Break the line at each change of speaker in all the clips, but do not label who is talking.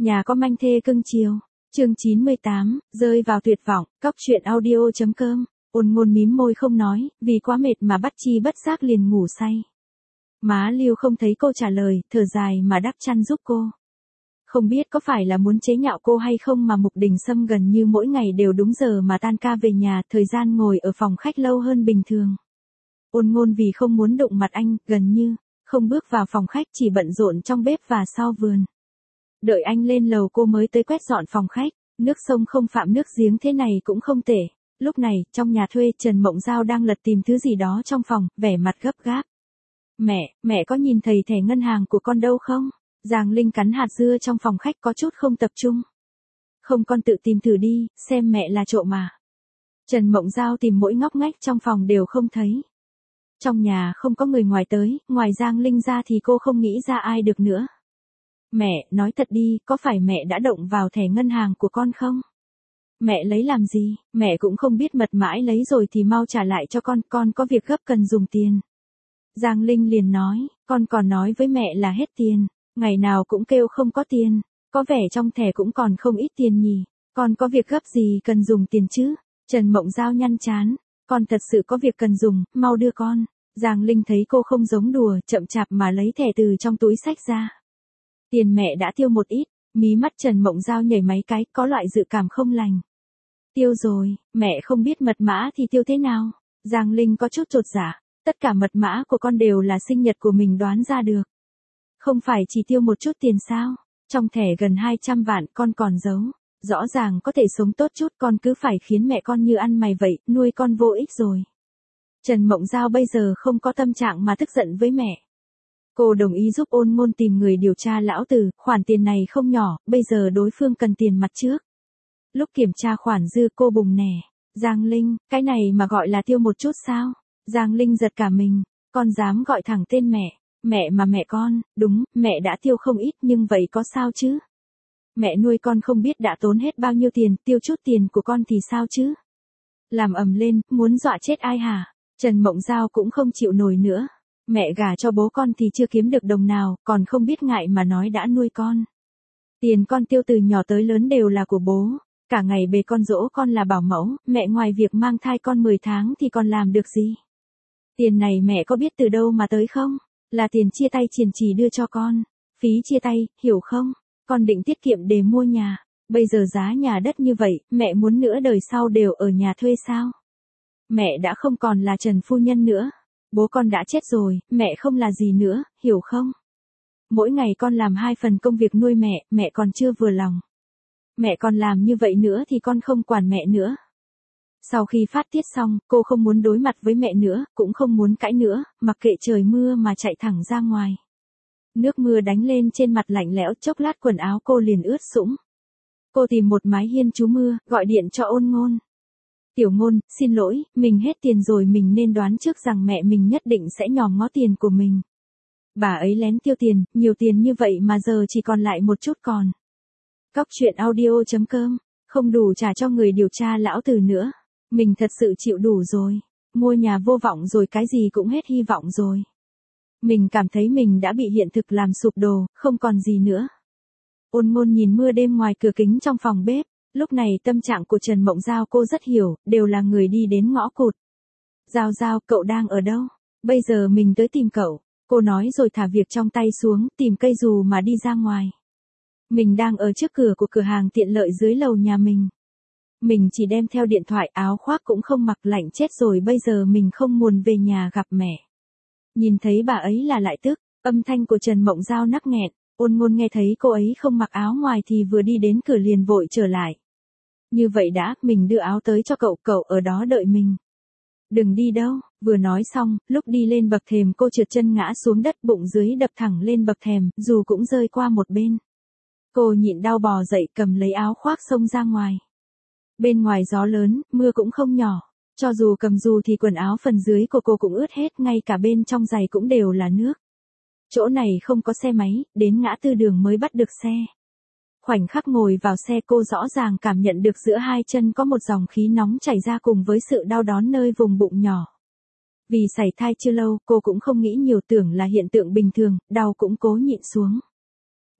Nhà có manh thê cưng chiều. Chương 98, rơi vào tuyệt vọng, cóc truyện audio.com. Ôn Ngôn mím môi không nói, vì quá mệt mà bất chi bất giác liền ngủ say. Má Lưu không thấy cô trả lời, thở dài mà đắp chăn giúp cô. Không biết có phải là muốn chế nhạo cô hay không mà Mục Đình Sâm gần như mỗi ngày đều đúng giờ mà tan ca về nhà, thời gian ngồi ở phòng khách lâu hơn bình thường. Ôn Ngôn vì không muốn đụng mặt anh, gần như không bước vào phòng khách, chỉ bận rộn trong bếp và sau vườn. Đợi anh lên lầu cô mới tới quét dọn phòng khách, nước sông không phạm nước giếng thế này cũng không tệ. Lúc này, trong nhà thuê, Trần Mộng Giao đang lật tìm thứ gì đó trong phòng, vẻ mặt gấp gáp. Mẹ có nhìn thấy thẻ ngân hàng của con đâu không? Giang Linh cắn hạt dưa trong phòng khách có chút không tập trung. Không, con tự tìm thử đi, xem mẹ là trộm mà. Trần Mộng Giao tìm mỗi ngóc ngách trong phòng đều không thấy. Trong nhà không có người ngoài tới, ngoài Giang Linh ra thì cô không nghĩ ra ai được nữa. Mẹ, nói thật đi, có phải mẹ đã động vào thẻ ngân hàng của con không? Mẹ lấy làm gì, mẹ cũng không biết mật mãi lấy rồi thì mau trả lại cho con có việc gấp cần dùng tiền. Giang Linh liền nói, con còn nói với mẹ là hết tiền, ngày nào cũng kêu không có tiền, có vẻ trong thẻ cũng còn không ít tiền nhỉ, con có việc gấp gì cần dùng tiền chứ? Trần Mộng Giao nhăn chán, con thật sự có việc cần dùng, mau đưa con. Giang Linh thấy cô không giống đùa, chậm chạp mà lấy thẻ từ trong túi xách ra. Tiền mẹ đã tiêu một ít, mí mắt Trần Mộng Giao nhảy mấy cái, có loại dự cảm không lành. Tiêu rồi, mẹ không biết mật mã thì tiêu thế nào? Giang Linh có chút chột dạ, tất cả mật mã của con đều là sinh nhật của mình đoán ra được. Không phải chỉ tiêu một chút tiền sao? Trong thẻ gần 200 vạn con còn giấu. Rõ ràng có thể sống tốt chút, con cứ phải khiến mẹ con như ăn mày vậy, nuôi con vô ích rồi. Trần Mộng Giao bây giờ không có tâm trạng mà tức giận với mẹ. Cô đồng ý giúp Ôn Ngôn tìm người điều tra lão tử, khoản tiền này không nhỏ, bây giờ đối phương cần tiền mặt trước. Lúc kiểm tra khoản dư cô bùng nẻ. Giang Linh, cái này mà gọi là tiêu một chút sao? Giang Linh giật cả mình, con dám gọi thẳng tên mẹ. Mẹ mà mẹ con, đúng, mẹ đã tiêu không ít nhưng vậy có sao chứ? Mẹ nuôi con không biết đã tốn hết bao nhiêu tiền, tiêu chút tiền của con thì sao chứ? Làm ầm lên, muốn dọa chết ai hả? Trần Mộng Giao cũng không chịu nổi nữa. Mẹ gả cho bố con thì chưa kiếm được đồng nào, còn không biết ngại mà nói đã nuôi con. Tiền con tiêu từ nhỏ tới lớn đều là của bố. Cả ngày bề con dỗ con là bảo mẫu, mẹ ngoài việc mang thai con 10 tháng thì còn làm được gì? Tiền này mẹ có biết từ đâu mà tới không? Là tiền chia tay Triền Trì đưa cho con. Phí chia tay, hiểu không? Con định tiết kiệm để mua nhà. Bây giờ giá nhà đất như vậy, mẹ muốn nửa đời sau đều ở nhà thuê sao? Mẹ đã không còn là Trần phu nhân nữa. Bố con đã chết rồi, mẹ không là gì nữa, hiểu không? Mỗi ngày con làm 2 phần công việc nuôi mẹ còn chưa vừa lòng. Mẹ còn làm như vậy nữa thì con không quản mẹ nữa. Sau khi phát tiết xong, cô không muốn đối mặt với mẹ nữa, cũng không muốn cãi nữa, mặc kệ trời mưa mà chạy thẳng ra ngoài. Nước mưa đánh lên trên mặt lạnh lẽo, chốc lát quần áo cô liền ướt sũng. Cô tìm một mái hiên trú mưa, gọi điện cho Ôn Ngôn. Tiểu Ngôn, xin lỗi, mình hết tiền rồi, mình nên đoán trước rằng mẹ mình nhất định sẽ nhòm ngó tiền của mình. Bà ấy lén tiêu tiền, nhiều tiền như vậy mà giờ chỉ còn lại một chút còn. Cóc truyện audio.com, không đủ trả cho người điều tra lão tử nữa. Mình thật sự chịu đủ rồi. Mua nhà vô vọng rồi, cái gì cũng hết hy vọng rồi. Mình cảm thấy mình đã bị hiện thực làm sụp đổ, không còn gì nữa. Ôn Ngôn nhìn mưa đêm ngoài cửa kính trong phòng bếp. Lúc này tâm trạng của Trần Mộng Giao cô rất hiểu, đều là người đi đến ngõ cụt. Giao Giao, cậu đang ở đâu? Bây giờ mình tới tìm cậu. Cô nói rồi thả việc trong tay xuống, tìm cây dù mà đi ra ngoài. Mình đang ở trước cửa của cửa hàng tiện lợi dưới lầu nhà mình. Mình chỉ đem theo điện thoại, áo khoác cũng không mặc, lạnh chết rồi, bây giờ mình không muốn về nhà gặp mẹ. Nhìn thấy bà ấy là lại tức, âm thanh của Trần Mộng Giao nắc nghẹn. Ôn Ngôn nghe thấy cô ấy không mặc áo ngoài thì vừa đi đến cửa liền vội trở lại. Như vậy đã, mình đưa áo tới cho cậu ở đó đợi mình. Đừng đi đâu, vừa nói xong, lúc đi lên bậc thềm cô trượt chân ngã xuống đất, bụng dưới đập thẳng lên bậc thềm, dù cũng rơi qua một bên. Cô nhịn đau bò dậy, cầm lấy áo khoác xông ra ngoài. Bên ngoài gió lớn, mưa cũng không nhỏ. Cho dù cầm dù thì quần áo phần dưới của cô cũng ướt hết, ngay cả bên trong giày cũng đều là nước. Chỗ này không có xe máy, đến ngã tư đường mới bắt được xe. Khoảnh khắc ngồi vào xe cô rõ ràng cảm nhận được giữa hai chân có một dòng khí nóng chảy ra cùng với sự đau đớn nơi vùng bụng nhỏ. Vì sảy thai chưa lâu, cô cũng không nghĩ nhiều, tưởng là hiện tượng bình thường, đau cũng cố nhịn xuống.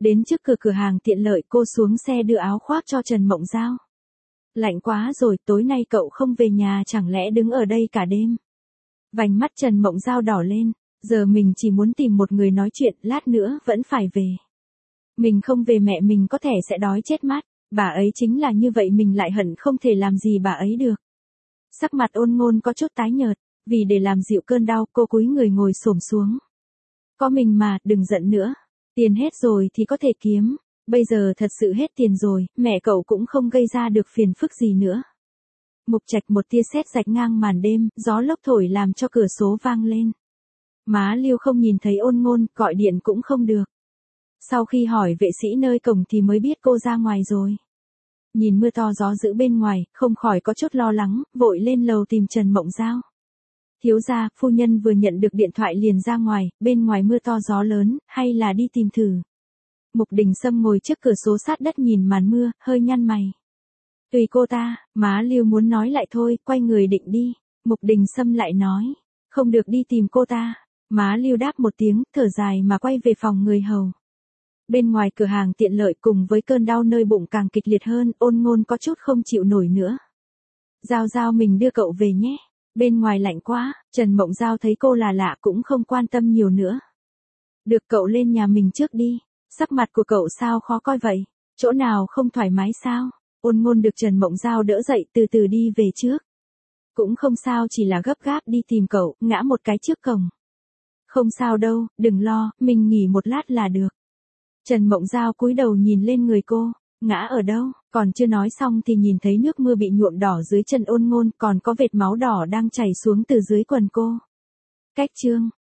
Đến trước cửa cửa hàng tiện lợi cô xuống xe đưa áo khoác cho Trần Mộng Giao. Lạnh quá rồi, tối nay cậu không về nhà chẳng lẽ đứng ở đây cả đêm. Vành mắt Trần Mộng Giao đỏ lên, giờ mình chỉ muốn tìm một người nói chuyện, lát nữa vẫn phải về. Mình không về mẹ mình có thể sẽ đói chết mắt, bà ấy chính là như vậy mình lại hận không thể làm gì bà ấy được. Sắc mặt Ôn Ngôn có chút tái nhợt, vì để làm dịu cơn đau cô cúi người ngồi xổm xuống. Có mình mà, đừng giận nữa. Tiền hết rồi thì có thể kiếm, bây giờ thật sự hết tiền rồi, mẹ cậu cũng không gây ra được phiền phức gì nữa. Mục Trạch một tia sét rạch ngang màn đêm, gió lốc thổi làm cho cửa sổ vang lên. Má Liêu không nhìn thấy Ôn Ngôn, gọi điện cũng không được. Sau khi hỏi vệ sĩ nơi cổng thì mới biết cô ra ngoài rồi. Nhìn mưa to gió dữ bên ngoài, không khỏi có chút lo lắng, vội lên lầu tìm Trần Mộng Giao. Thiếu gia, phu nhân vừa nhận được điện thoại liền ra ngoài, bên ngoài mưa to gió lớn, hay là đi tìm thử. Mục Đình Sâm ngồi trước cửa sổ sát đất nhìn màn mưa, hơi nhăn mày. Tùy cô ta, má Liêu muốn nói lại thôi, quay người định đi. Mục Đình Sâm lại nói, không được đi tìm cô ta. Má Liêu đáp một tiếng, thở dài mà quay về phòng người hầu. Bên ngoài cửa hàng tiện lợi cùng với cơn đau nơi bụng càng kịch liệt hơn, Ôn Ngôn có chút không chịu nổi nữa. Giao Giao mình đưa cậu về nhé. Bên ngoài lạnh quá, Trần Mộng Giao thấy cô là lạ cũng không quan tâm nhiều nữa. Được cậu lên nhà mình trước đi, sắc mặt của cậu sao khó coi vậy, chỗ nào không thoải mái sao? Ôn Ngôn được Trần Mộng Giao đỡ dậy từ từ đi về trước. Cũng không sao, chỉ là gấp gáp đi tìm cậu, ngã một cái trước cổng. Không sao đâu, đừng lo, mình nghỉ một lát là được. Trần Mộng Giao cúi đầu nhìn lên người cô, ngã ở đâu, còn chưa nói xong thì nhìn thấy nước mưa bị nhuộm đỏ dưới chân Ôn Ngôn, còn có vệt máu đỏ đang chảy xuống từ dưới quần cô. Cách chương